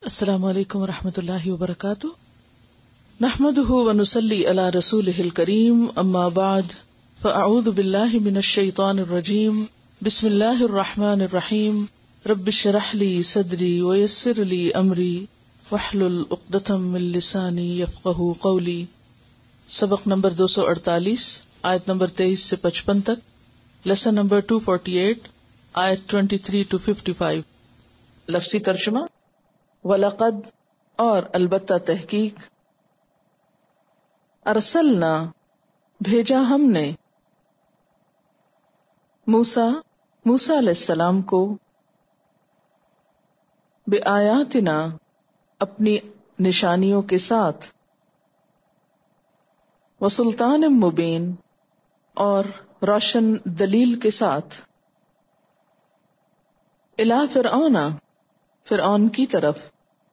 السلام علیکم ورحمۃ اللہ وبرکاتہ، نحمده ونصلی علی رسولہ الکریم، اما بعد فاعوذ باللہ من الشیطان الرجیم، بسم اللہ الرحمن الرحیم، رب اشرح لی صدری ویسر لی امری واحلل عقدۃ من لسانی یفقہوا قولی۔ سبق نمبر 248، آیت نمبر 23 سے 55 تک، لیسن نمبر 248، آیت 23 to 55۔ لفظی ترجمہ: وَلَقَدْ اور البتہ تحقیق، ارسلنا بھیجا ہم نے، موسیٰ علیہ السلام کو، بِآیاتنا اپنی نشانیوں کے ساتھ، وَسُلطان مبین اور روشن دلیل کے ساتھ، اِلیٰ فرعون کی طرف،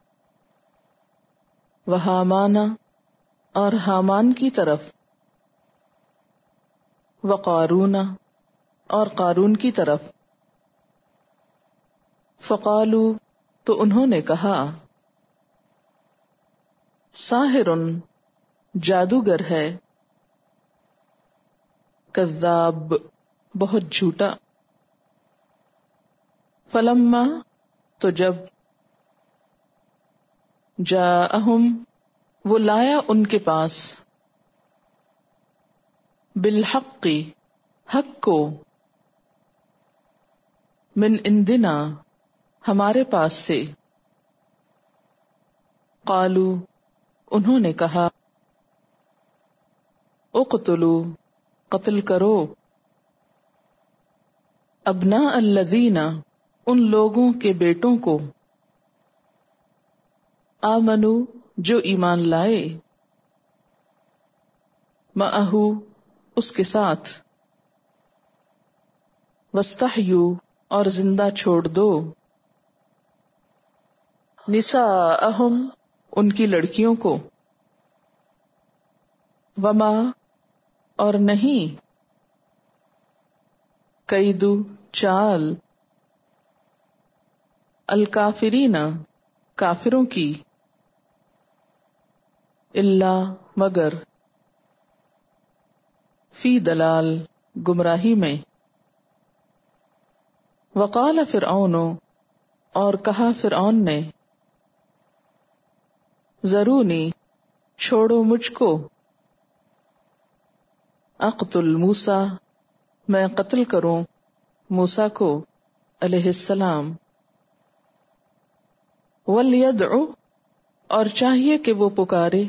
وہامان اور حامان کی طرف، وقارون اور قارون کی طرف، فقالو تو انہوں نے کہا، ساحر جادوگر ہے، کذاب بہت جھوٹا، فلما تو جب، جاءہم وہ لایا ان کے پاس، بالحق حق کو، من عندنا ہمارے پاس سے، قالو انہوں نے کہا، اقتلوا قتل کرو، ابناء الذین ان لوگوں کے بیٹوں کو، آمنو جو ایمان لائے، معہ اس کے ساتھ، واستحیوا اور زندہ چھوڑ دو، نساءہم ان کی لڑکیوں کو، وما اور نہیں، کیدو چال، الکافرین کافروں کی، الا مگر، فی دلال گمراہی میں، وقال فرعون اور کہا فرعون نے، ذرونی چھوڑو مجھ کو، اقتل موسیٰ میں قتل کروں موسیٰ کو علیہ السلام، ولیدعو اور چاہیے کہ وہ پکارے،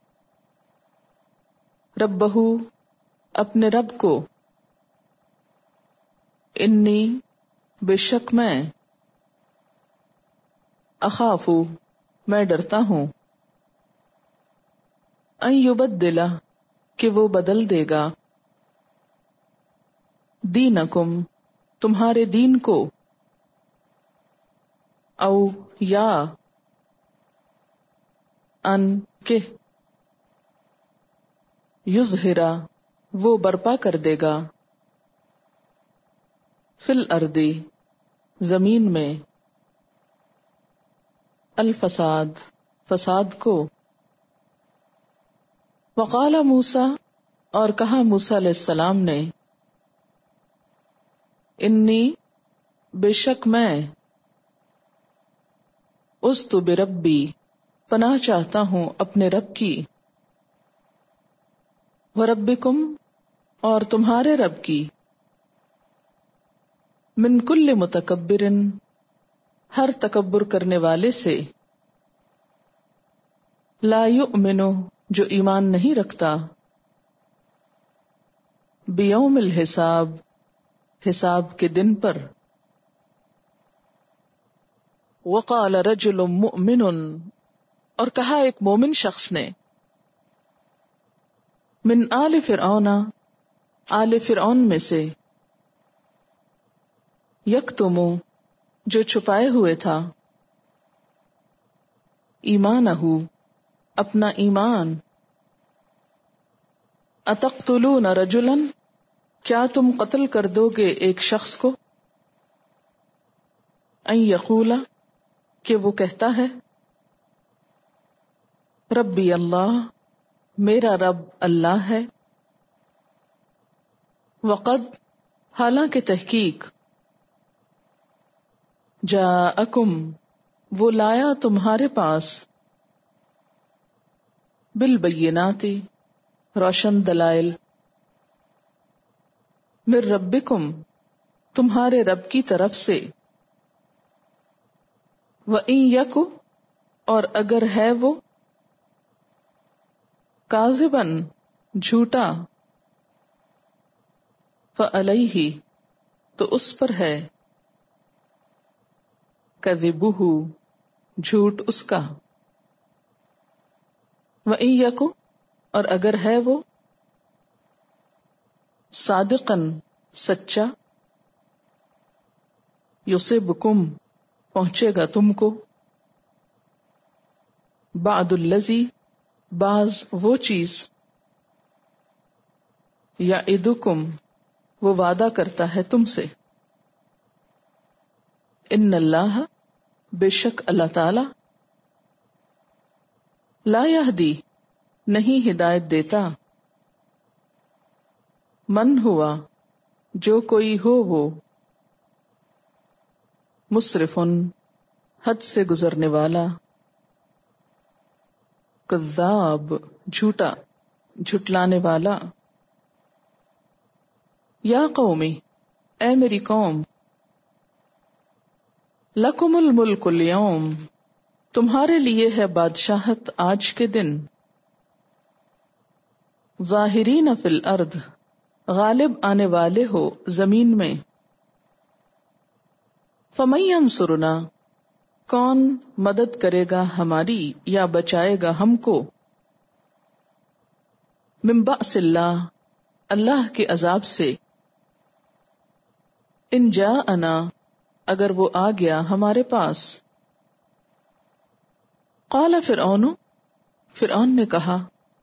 ربہ اپنے رب کو، انی بے شک میں، اخاف میں ڈرتا ہوں، ان یبدل کہ وہ بدل دے گا، دینکم تمہارے دین کو، او یا ان کہ، یظہرا وہ برپا کر دے گا، فی الارض زمین میں، الفساد فساد کو، وقال موسیٰ اور کہا موسیٰ علیہ السلام نے، انی بے شک میں، عذت بربی پناہ چاہتا ہوں اپنے رب کی، وربکم اور تمہارے رب کی، من کل متکبر ہر تکبر کرنے والے سے، لا یؤمن جو ایمان نہیں رکھتا، بیوم الحساب حساب کے دن پر، وقال رجل مؤمن اور کہا ایک مومن شخص نے، من آل فرعون آل فرعون میں سے، یکتم جو چھپائے ہوئے تھا، ایمانہ اپنا ایمان، اتقتلون رجلا کیا تم قتل کر دو گے ایک شخص کو، ان یقولا کہ وہ کہتا ہے، ربی اللہ، میرا رب اللہ ہے، وقد، حالانکہ تحقیق، جاءکم، وہ لایا تمہارے پاس، بالبینات، روشن دلائل، من ربکم، تمہارے رب کی طرف سے، وَإِن یَکُ، اور اگر ہے وہ، کاذباً، جھوٹا، فعلیہ، تو اس پر ہے، کذبہ، جھوٹ اس کا، وَإِن یَکُ، اور اگر ہے وہ، صادقاً، سچا، یصبکم، پہنچے گا تم کو، بعد الذی، بعض وہ چیز، یعدکم، وہ وعدہ کرتا ہے تم سے، ان اللہ، بے شک اللہ تعالی، لا یہدی، نہیں ہدایت دیتا، من ہوا، جو کوئی ہو وہ، مسرفن، حد سے گزرنے والا، کذاب، جھوٹا، جھٹلانے والا، یا قومی، اے میری قوم، لکم الملک اليوم، تمہارے لیے ہے بادشاہت آج کے دن، ظاہرین فی الارض، غالب آنے والے ہو زمین میں، فمن ینصرنا، کون مدد کرے گا ہماری یا بچائے گا ہم کو، من بأس اللہ، اللہ کے عذاب سے، ان جاءنا، اگر وہ آ گیا ہمارے پاس، قال فرعون، فرعون نے کہا،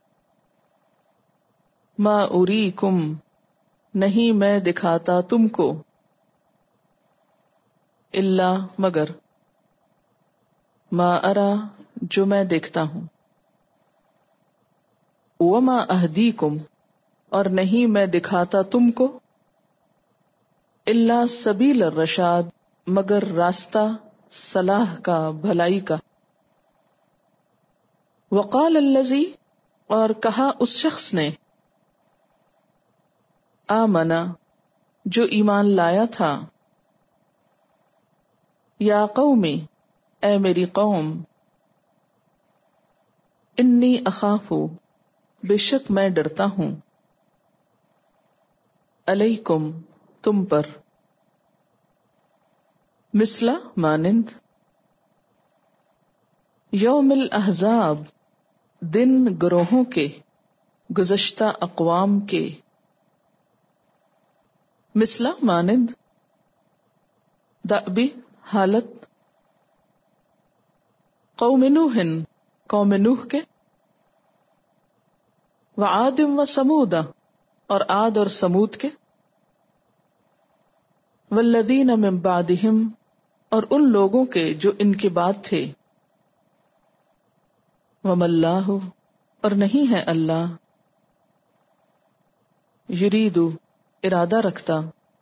ما اریکم، نہیں میں دکھاتا تم کو، الا، مگر، ما ارا، جو میں دیکھتا ہوں، وما اہدیکم، اور نہیں میں دکھاتا تم کو، الا سبیل الرشاد، مگر راستہ صلاح کا، بھلائی کا، وقال الذی، اور کہا اس شخص نے، آمنا، جو ایمان لایا تھا، یا قومی، اے میری قوم، انی اخاف، بے شک میں ڈرتا ہوں، علیکم، تم پر، مثلا، مانند، یوم الاحزاب، دن گروہوں کے، گزشتہ اقوام کے، مثلا، مانند، دأبی، حالت، قوم نوح، قوم نوح کے، وعاد و سمود، اور عاد اور سمود کے، والذین من بعدہم، اور ان لوگوں کے جو ان کے بعد تھے، وما اللہ، اور نہیں ہے اللہ، یرید، ارادہ رکھتا،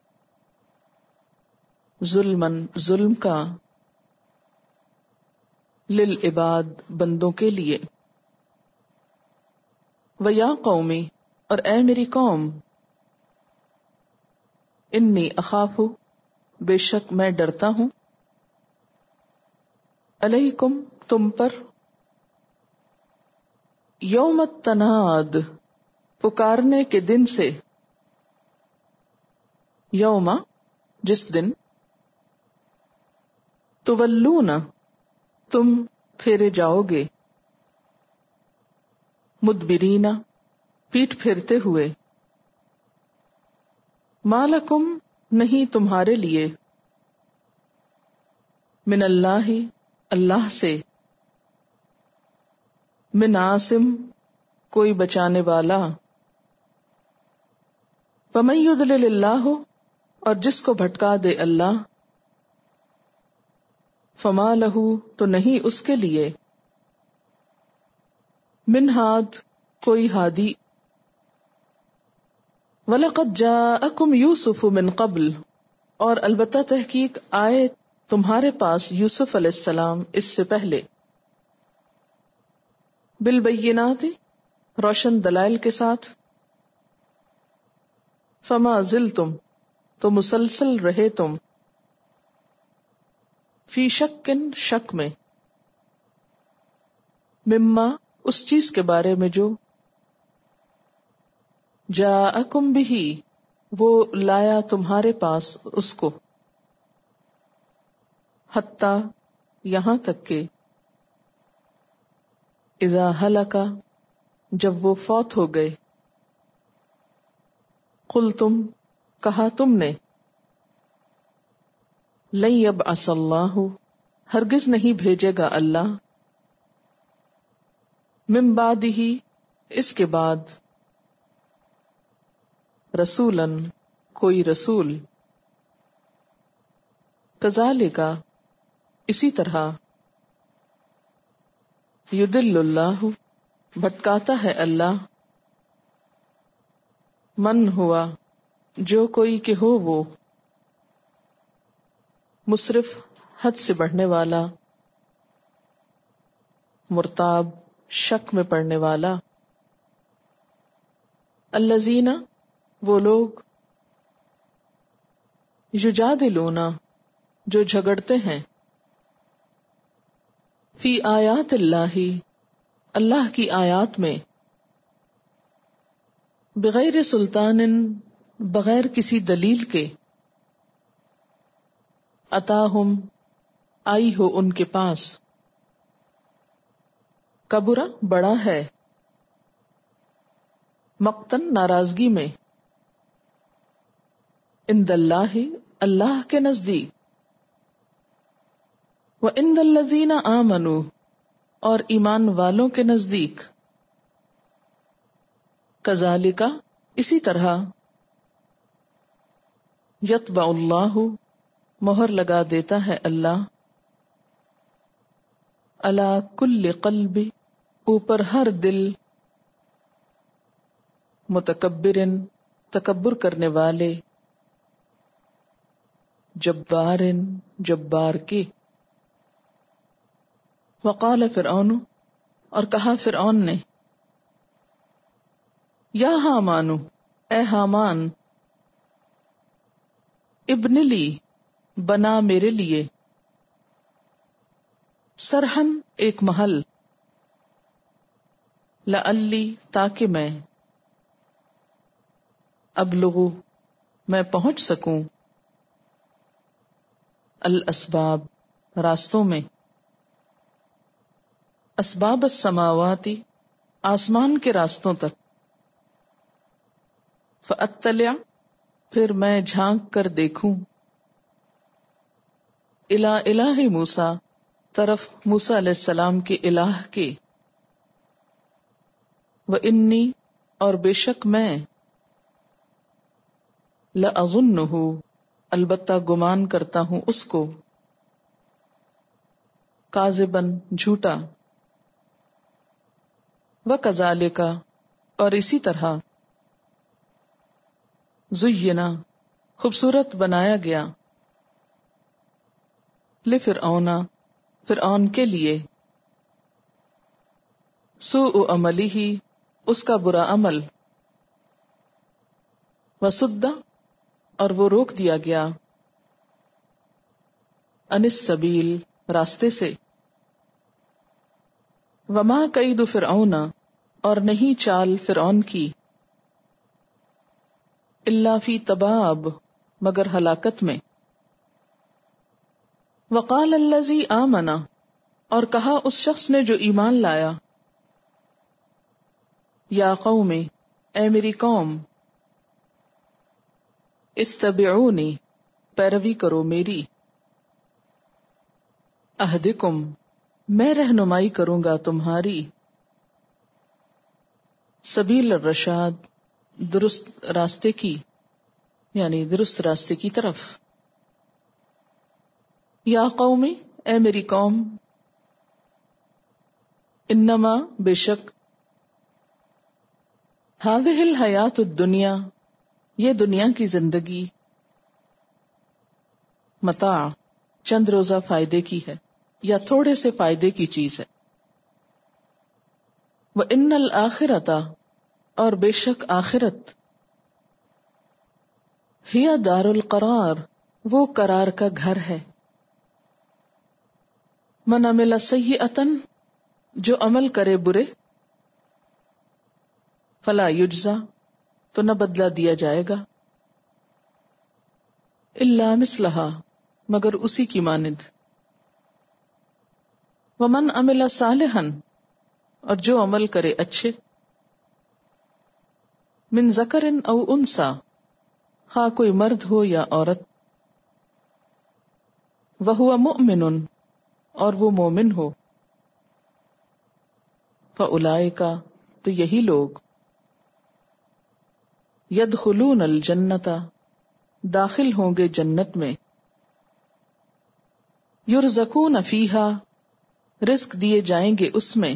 ظلمن، ظلم کا، للعباد، بندوں کے لیے، ویا قومی، اور اے میری قوم، انی اخاف، بے شک میں ڈرتا ہوں، علیکم، تم پر، یوم التناد، پکارنے کے دن سے، یوم، جس دن، تولون، تم پھیرے جاؤ گے، مدبرین، پیٹ پھیرتے ہوئے، ما لکم، نہیں تمہارے لیے، من اللہ، اللہ سے، من عاصم، کوئی بچانے والا، فمن یضلل اللہ، اور جس کو بھٹکا دے اللہ، فما لہ، تو نہیں اس کے لیے، من ہاد کوئی ہادی، وَلَقَدْ جَاءَكُمْ يُوسُفُ مِن قَبْلُ اور البتہ تحقیق آئے تمہارے پاس یوسف علیہ السلام اس سے پہلے، بالبینات روشن دلائل کے ساتھ، فما زلتم تو مسلسل رہے تم، فی شکن شک میں، مما اس چیز کے بارے میں جو، جاءکم بہ وہ لایا تمہارے پاس اس کو، حتی یہاں تک کہ، اذا ہلک جب وہ فوت ہو گئے، قلتم کہا تم نے، لن یبعث اللہ ہرگز نہیں بھیجے گا اللہ، من بعدہ اس کے بعد، رسولاً کوئی رسول، کذالک اسی طرح، یضل اللہ بھٹکاتا ہے اللہ، من ہوا جو کوئی کہ ہو وہ، مسرف حد سے بڑھنے والا، مرتاب شک میں پڑنے والا، الذین وہ لوگ، یجادلون جو جھگڑتے ہیں، فی آیات اللہ اللہ کی آیات میں، بغیر سلطان بغیر کسی دلیل کے، اتاہم آئی ہو ان کے پاس، کبرا بڑا ہے، مقتن ناراضگی میں، عند اللہ اللہ کے نزدیک، وعند الذین آمنوا اور ایمان والوں کے نزدیک، کذالک اسی طرح، یطبع اللہ مہر لگا دیتا ہے اللہ، علی کل قلب اوپر ہر دل، متکبر تکبر کرنے والے، جبار جبار کے، وقال فرعون اور کہا فرعون نے، یا حامان اے حامان، ابن لی بنا میرے لیے، سرحن ایک محل، لعلی تاکہ میں، ابلغ میں پہنچ سکوں، الاسباب راستوں میں، اسباب السماواتی آسمان کے راستوں تک، فاطلع پھر میں جھانک کر دیکھوں، الی الہ موسیٰ طرف موسیٰ علیہ السلام کے الہ کے، وانی اور بے شک میں، لأظنہ البتہ گمان کرتا ہوں اس کو، کاذباً جھوٹا، وکذالک اور اسی طرح، زینا خوبصورت بنایا گیا، لفرعون فرعون کے لیے، سوء عملہ اس کا برا عمل، وصد اور وہ روک دیا گیا، عن السبیل راستے سے، وما کید فرعون اور نہیں چال فرعون کی، الا فی تباب مگر ہلاکت میں، وقال الذی آمن اور کہا اس شخص نے جو ایمان لایا، یا قوم اے میری قوم، اتبعونی پیروی کرو میری، اہدکم میں رہنمائی کروں گا تمہاری، سبیل الرشاد درست راستے کی، یعنی درست راستے کی طرف، یا قوم اے میری قوم، انما بے شک هذه الحیات الدنیا، یہ دنیا کی زندگی، متاع، چند روزہ فائدے کی ہے یا تھوڑے سے فائدے کی چیز ہے. وَإِنَّ الْآخِرَةَ، اور بے شک آخرت، ہی دار القرار، وہ قرار کا گھر ہے. من عمل سیئۃ، جو عمل کرے برے، فلا یجزا، تو نہ بدلہ دیا جائے گا، الا مثلہا، مگر اسی کی مانند. ومن عمل صالحا، اور جو عمل کرے اچھے، من ذکر او انثی، خواہ کوئی مرد ہو یا عورت، وہو مؤمن، اور وہ مومن ہو، فاولئک، تو یہی لوگ، یدخلون الجنۃ، داخل ہوں گے جنت میں، یرزقون فیہا، رزق دیے جائیں گے اس میں،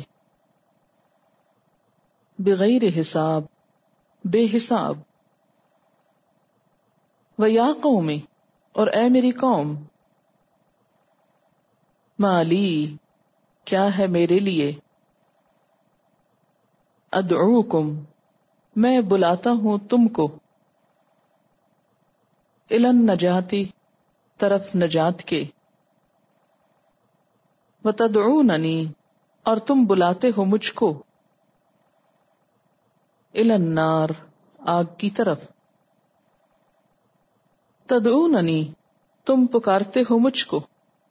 بغیر حساب، بے حساب. وَيَا قَوْمِ، اور اے میری قوم، مَا لِی، کیا ہے میرے لیے، ادعوکم، میں بلاتا ہوں تم کو، الی النجاۃ، طرف نجات کے، وتدعوننی، اور تم بلاتے ہو مجھ کو، الی النار، آگ کی طرف. تدعوننی، تم پکارتے ہو مجھ کو،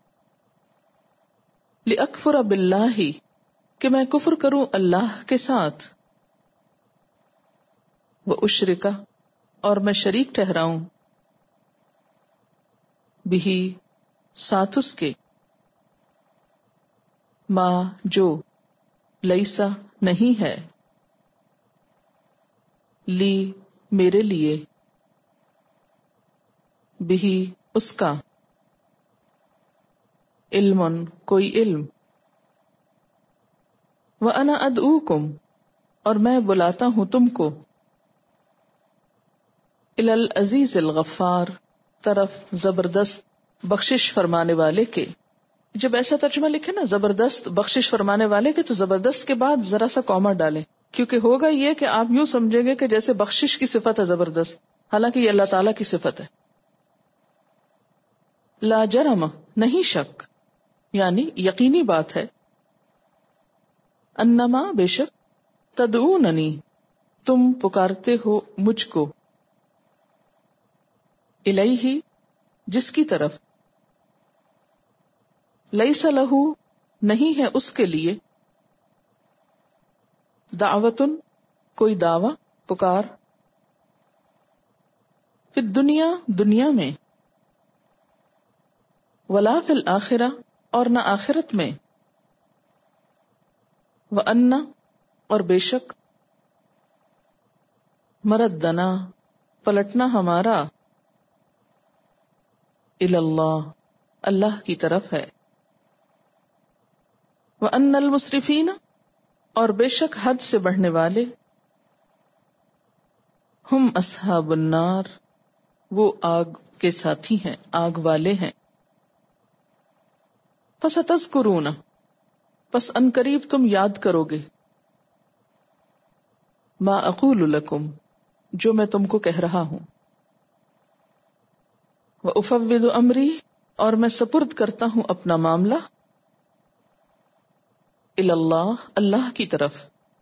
لأکفر باللہ، کہ میں کفر کروں اللہ کے ساتھ، واشرک، اور میں شریک ٹھہراؤں، بہ، ساتھ اس کے، ما، جو، لیسا، نہیں ہے، لی، میرے لیے، بہ، اس کا، علم، کوئی علم، وانا ادعوکم، اور میں بلاتا ہوں تم کو، الی العزیز الغفار، طرف زبردست بخشش فرمانے والے کے. جب ایسا ترجمہ لکھے نا زبردست بخشش فرمانے والے کے، تو زبردست کے بعد ذرا سا کوما ڈالیں، کیونکہ ہوگا یہ کہ آپ یوں سمجھیں گے کہ جیسے بخشش کی صفت ہے زبردست، حالانکہ یہ اللہ تعالیٰ کی صفت ہے. لا جرم، نہیں شک، یعنی یقینی بات ہے، انما، بے شک، تدعوننی، تم پکارتے ہو مجھ کو، الیہ، جس کی طرف، لیس لہ، نہیں ہے اس کے لیے، دعوتن، کوئی دعوی، پکار، فی الدنیا، دنیا میں، ولا فی الآخرہ، اور نہ آخرت میں، وان، اور بے شک، مردنا، پلٹنا ہمارا، الی اللہ، اللہ کی طرف ہے، وان المسرفین، اور بے شک حد سے بڑھنے والے، ہم اصحاب النار، وہ آگ کے ساتھی ہیں، آگ والے ہیں. فستذکرون، پس ان قریب تم یاد کرو گے، ما اقول لکم، جو میں تم کو کہہ رہا ہوں، وافوض امری، اور میں سپرد کرتا ہوں اپنا معاملہ، الی اللہ، اللہ کی طرف.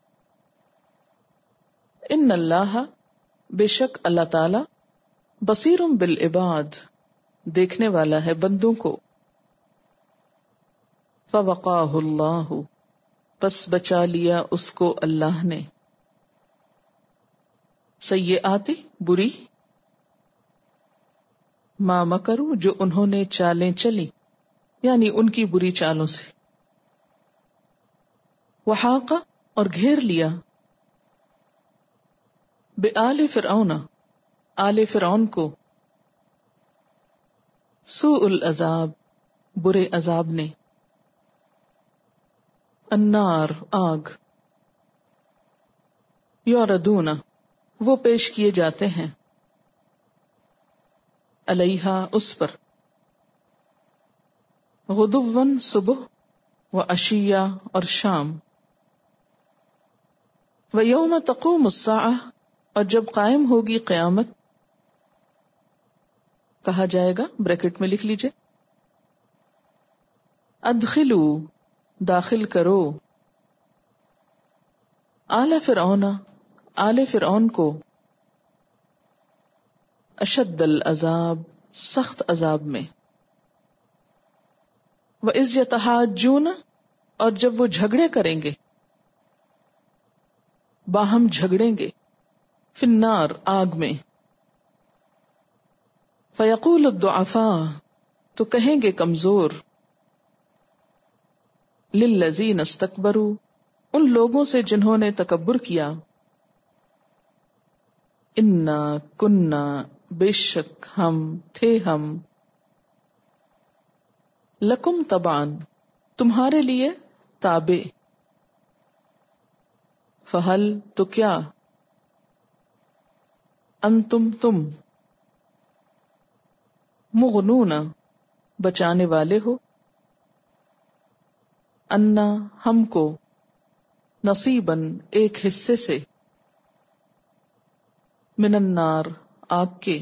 ان اللہ، بے شک اللہ تعالی، بصیر بالعباد، دیکھنے والا ہے بندوں کو. فوقاہ اللہ، پس بچا لیا اس کو اللہ نے، سیئاتی، بری، ما مکروا، جو انہوں نے چالیں چلی، یعنی ان کی بری چالوں سے. وحاق، اور گھیر لیا، بآل فرعون، آل فرعون کو، سوء العذاب، برے عذاب نے، النار، آگ. یعرضون وہ پیش کیے جاتے ہیں، علیہا اس پر، غدواً صبح، و عشیہ اور شام، و یوم تقوم الساعہ اور جب قائم ہوگی قیامت، کہا جائے گا، بریکٹ میں لکھ لیجئے، ادخلو داخل کرو، آل فرعون آل فرعون کو، اشد العذاب سخت عذاب میں، وَإِذْ يَتَحَاجُّونَ اور جب وہ جھگڑے کریں گے، باہم جھگڑیں گے، فی النار آگ میں، فَيَقُولُ الضُّعَفَاءُ تو کہیں گے کمزور، لِلَّذِينَ اسْتَكْبَرُوا ان لوگوں سے جنہوں نے تکبر کیا، انا کننا بے شک ہم تھے ہم، لکم تبعاً تمہارے لیے تابع، فہل تو کیا، انتم تم، مغنون بچانے والے ہو، انا ہم کو، نصیباً ایک حصے سے، من النار آگ کے،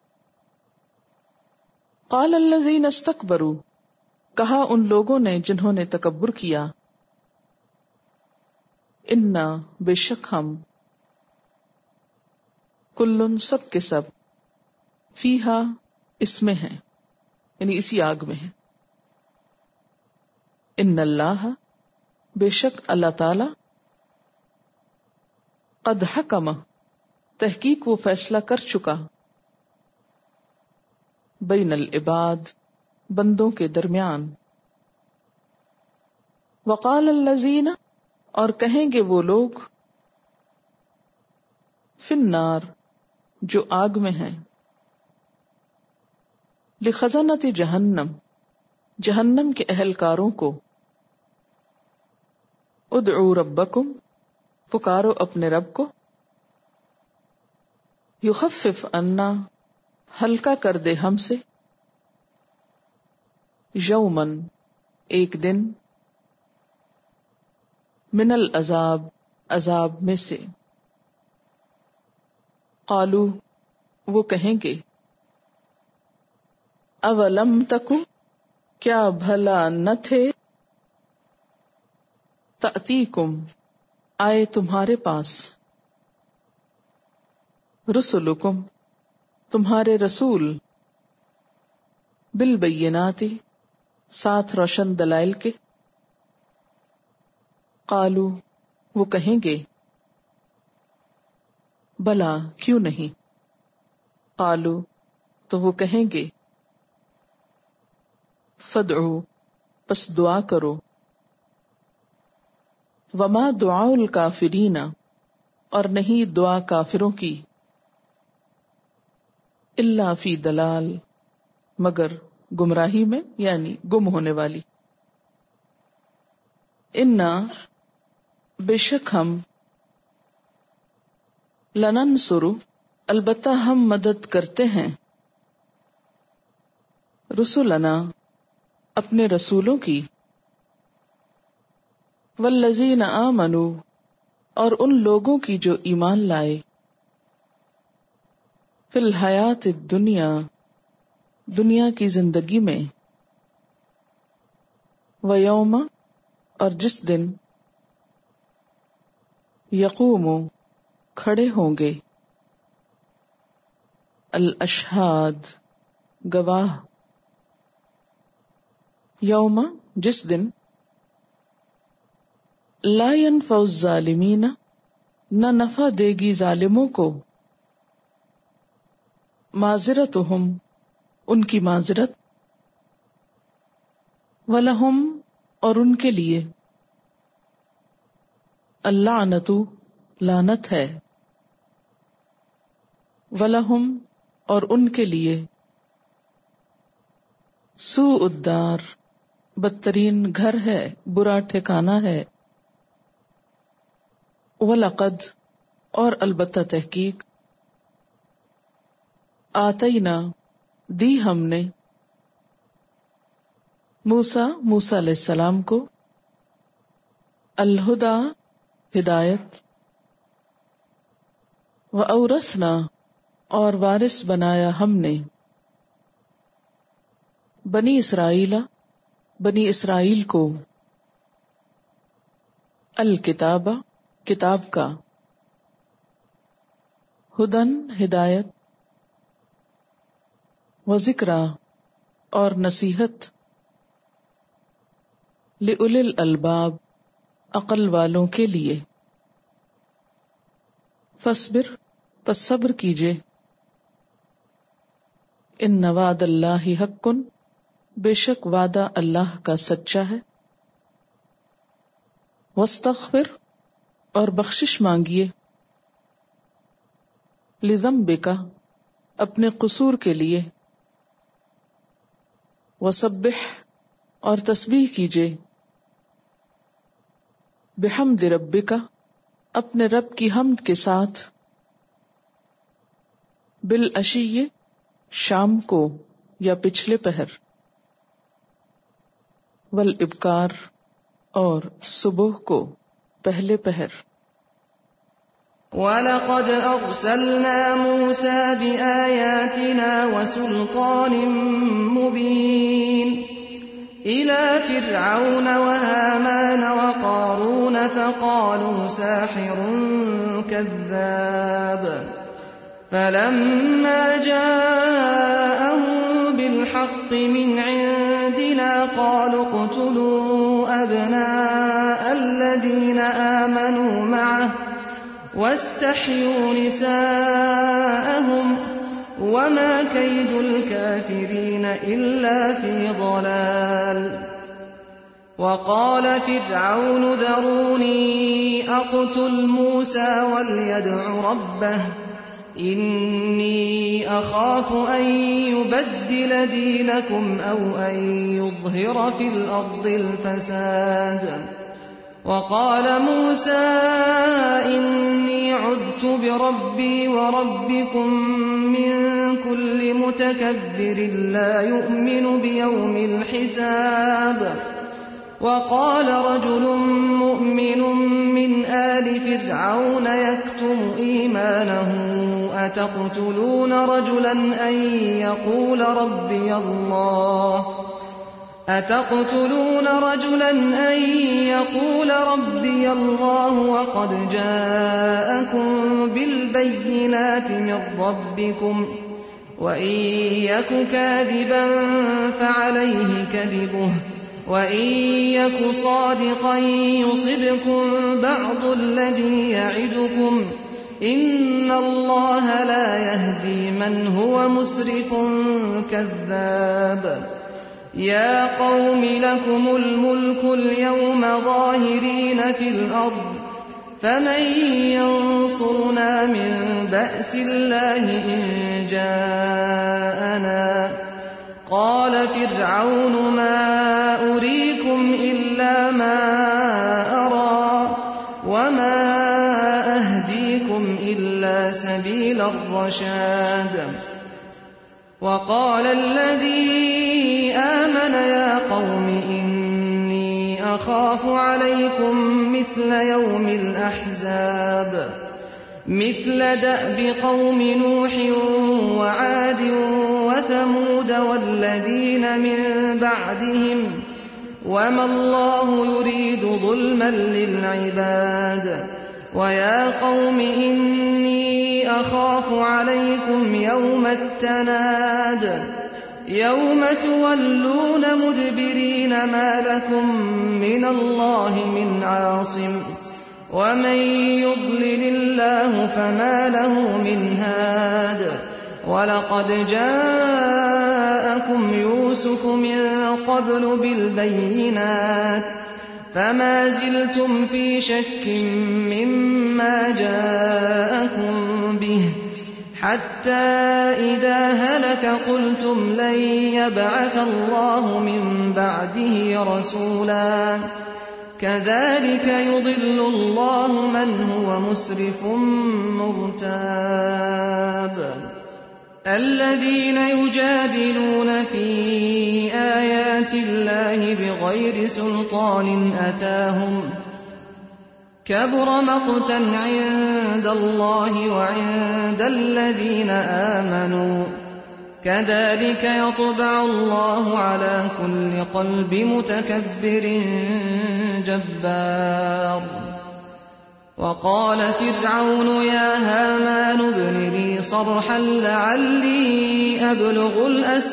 قال الذین استکبروا کہا ان لوگوں نے جنہوں نے تکبر کیا، انا بے شک ہم، کلن سب کے سب، فیہا اس میں ہیں یعنی اسی آگ میں ہیں، ان اللہ بے شک اللہ تعالی، قد حکم تحقیق وہ فیصلہ کر چکا، بین العباد بندوں کے درمیان، وقال الذین اور کہیں گے وہ لوگ، فی النار جو آگ میں ہیں، لخزنۃ جہنم جہنم کے اہلکاروں کو، ادعوا ربکم پکارو اپنے رب کو، یخفف عنا ہلکا کر دے ہم سے، یومن ایک دن، من العذاب عذاب میں سے، قالو وہ کہیں گے، اولم تکو کیا بھلا نہ تھے، تأتیکم آئے تمہارے پاس، رسلکم تمہارے رسول، بالبینات ساتھ روشن دلائل کے، قالو وہ کہیں گے، بلا کیوں نہیں، قالو تو وہ کہیں گے، فادعو پس دعا کرو، وما دعاء الکافرین اور نہیں دعا کافروں کی، الا فی دلال مگر گمراہی میں یعنی گم ہونے والی، انا بے شک ہم، لننصر البتہ ہم مدد کرتے ہیں، رسولنا اپنے رسولوں کی، والذین آمنوا اور ان لوگوں کی جو ایمان لائے، فی الحیات الدنیا دنیا کی زندگی میں، ویوم اور جس دن، یقوم کھڑے ہوں گے، الاشہاد گواہ، یوم جس دن، لا ینفع الظالمین نہ نفع دے گی ظالموں کو، معذرتہم ان کی معذرت، ولہم اور ان کے لیے، اللعنۃ لعنت ہے، ولہم اور ان کے لیے، سوء الدار بدترین گھر ہے، برا ٹھکانہ ہے، وَلَقَدْ اور البتہ تحقیق آتینا دی ہم نے موسیٰ علیہ السلام کو الہدا ہدایت وَأَوْرَثْنَا اور وارث بنایا ہم نے بنی اسرائیل کو الکتاب کتاب کا ہدن ہدایت وذکرا اور نصیحت لِأُولِي الْأَلْبَابِ عقل والوں کے لیے فاصبر پس صبر کیجے ان وعد اللہ حق بے شک وعدہ اللہ کا سچا ہے واستغفر اور بخشش مانگیے لذنبک اپنے قصور کے لیے وسبح اور تسبیح کیجے بحمد ربک اپنے رب کی حمد کے ساتھ بالعشی شام کو یا پچھلے پہر والابکار اور صبح کو پہلے پہر وَلَقَدْ أَرْسَلْنَا مُوسَى بِآيَاتِنَا وَسُلْطَانٍ مُبِينٍ إِلَى فِرْعَوْنَ وَهَامَانَ وَقَارُونَ فَقَالُوا سَاحِرٌ كَذَّابٌ فَلَمَّا جَاءَهُم بِالْحَقِّ مِنْ عِندِنَا قَالُوا اقْتُلُوا أَبْنَاءَ الَّذِينَ آمَنُوا مَعَهُ وَاسْتَحْيُوا نِسَاءَهُمْ وَمَا كَيْدُ الْكَافِرِينَ إِلَّا فِي ضَلَالٍ وَقَالَ فِرْعَوْنُ ذَرُونِي أَقْتُلْ مُوسَى وَلْيَدْعُ رَبَّهُ إِنِّي أَخَافُ أَن يُبَدِّلَ دِينَكُمْ أَوْ أَن يُظْهِرَ فِي الْأَرْضِ الْفَسَادَ وَقَالَ مُوسَى إِنِّي عُذْتُ بِرَبِّي وَرَبِّكُمْ مِنْ كُلِّ مُتَكَبِّرٍ لَا يُؤْمِنُ بِيَوْمِ الْحِسَابِ وَقَالَ رَجُلٌ مُؤْمِنٌ مِّنْ آلِ فِرْعَوْنَ يَكْتُمُ إِيمَانَهُ أَتَقْتُلُونَ رَجُلًا أَن يَقُولَ رَبِّيَ اللَّهُ وَقَدْ جَاءَكُم بِالْبَيِّنَاتِ مِن رَّبِّكُمْ وَإِن يَكُ كَاذِبًا فَعَلَيْهِ كَذِبُهُ وَإِن يَكُ صَادِقًا يُصِبْكُم بَعْضُ الَّذِي يَعِدُكُمْ إِنَّ اللَّهَ لَا يَهْدِي مَنْ هُوَ مُسْرِفٌ كَذَّابٌ يَا قَوْمِ لَكُمُ الْمُلْكُ الْيَوْمَ ظَاهِرِينَ فِي الْأَرْضِ فَمَن يَنصُرُنَا مِن بَأْسِ اللَّهِ إِن جَاءَنَا قَالَ فِرْعَوْنُ مَا أُرِيكُمْ إِلَّا مَا أَرَىٰ وَمَا أَهْدِيكُمْ إِلَّا سَبِيلَ الرَّشَادِ وَقَالَ الَّذِي آمَنَ يَا قَوْمِ إِنِّي أَخَافُ عَلَيْكُمْ مِثْلَ يَوْمِ الْأَحْزَابِ مثل دأب قوم نوح وعاد وثمود والذين من بعدهم وما الله يريد ظلما للعباد ويا قوم إني أخاف عليكم يوم التناد يوم تولون مدبرين ما لكم من الله من عاصم ومن يضلل الله فما له من هاد وَلَقَدْ جَاءَكُمْ يُوسُفُ مِنْ قَبْلُ بِالْبَيِّنَاتِ فَمَا زِلْتُمْ فِي شَكٍّ مِّمَّا جَاءَكُمْ بِهِ حَتَّى إِذَا هَلَكَ قُلْتُمْ لَن يَبْعَثَ اللَّهُ مِن بَعْدِهِ رَسُولًا كذلك يضل الله من هو مسرف مرتاب الذين يجادلون في آيات الله بغير سلطان أتاهم كبر مقتا عند الله وعند الذين آمنوا كذلك يطبع الله على كل قلب متكبر جبار وقال فرعون يا هامان ابن لي صرحا لعلي أبلغ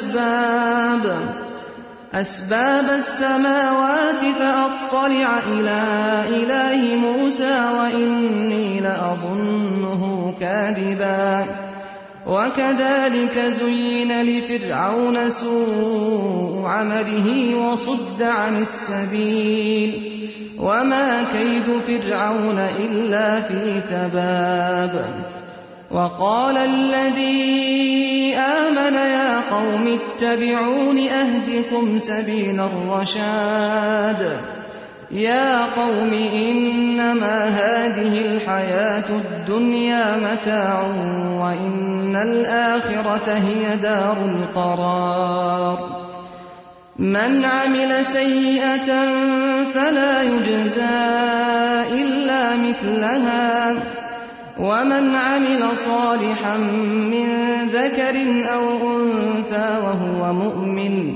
أسباب السماوات فأطلع إلى إله موسى وإني لأظنه كاذبا وكذلك زين لفرعون سوء عمله وصد عن السبيل وما كيد فرعون إلا في تباب وقال الذي آمن يا قوم اتبعون أهدكم سبيل الرشاد يا قوم إنما هذه الحياة الدنيا متاع وإن الآخرة هي دار القرار من عمل سيئة فلا يجزى إلا مثلها ومن عمل صالحا من ذكر أو أنثى وهو مؤمن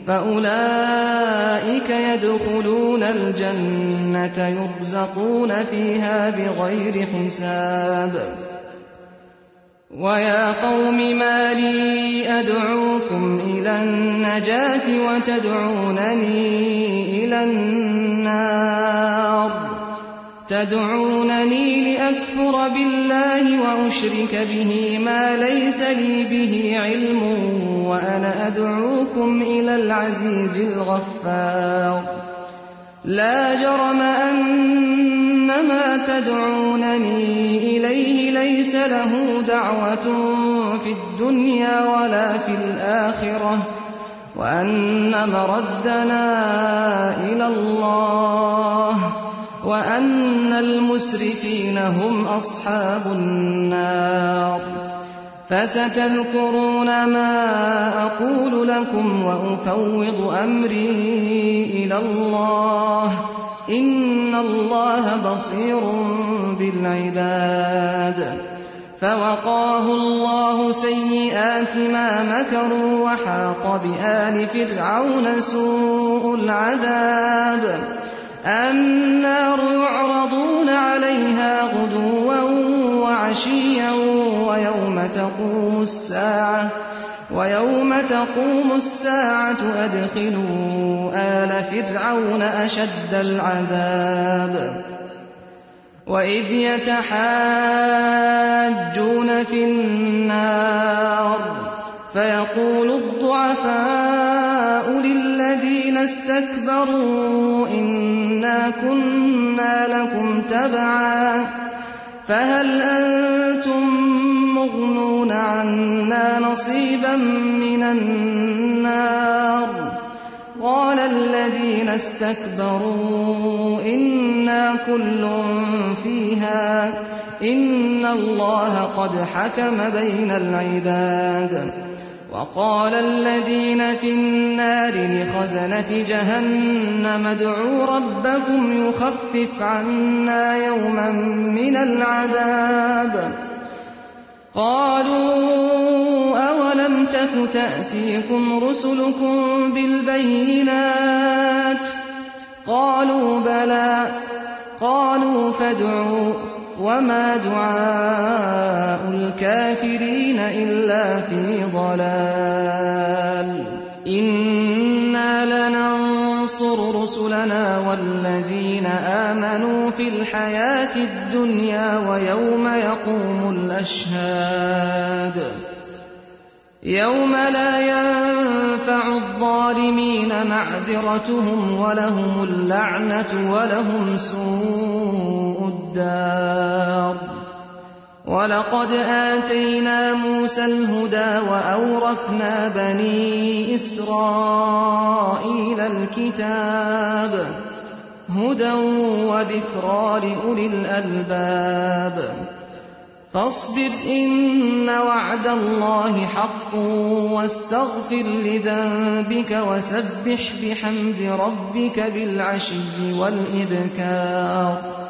فأولئك يدخلون الجنة يرزقون فيها بغير حساب ويا قوم ما لي أدعوكم إلى النجاة وتدعونني إلى النار تدعونني لأكفر بالله وأشرك به ما ليس لي به علم وأنا أدعوكم إلى العزيز الغفار لا جرم أن ما تدعونني إليه ليس له دعوة في الدنيا ولا في الآخرة وأن مردنا إلى الله وأن المسرفين هم أصحاب النار فستذكرون ما أقول لكم وأفوض أمري إلى الله إن الله بصير بالعباد فوقاه الله سيئات ما مكروا وحاق بآل فرعون سوء العذاب النار يعرضون عليها غدوا وعشيا ويوم تقوم الساعة أدخلوا آل فرعون أشد العذاب وإذ يتحاجون في النار فيقول الضعفاء للذين استكبروا إنا كنا لكم تبعا فهل أنتم مغنون عنا نصيبا من النار قال الذين استكبروا إنا كل فيها إن الله قد حكم بين العباد وقال الذين في النار لخزنة جهنم ادعوا ربكم يخفف عنا يوما من العذاب قالوا أولم تك تأتيكم رسلكم بالبينات قالوا بلى قالوا فادعوا وما دعاء الكافرين إلا في ضلال إنا لننصر رسلنا والذين آمنوا في الحياة الدنيا ويوم يقوم الأشهاد يوم لا ينفع الظالمين معذرتهم ولهم اللعنة ولهم سوء الدار ولقد آتينا موسى الهدى وأورثنا بني إسرائيل الكتاب هدى وذكرى لأولي الألباب فاصبر إن وعد الله حق واستغفر لذنبك وسبح بحمد ربك بالعشي والإبكار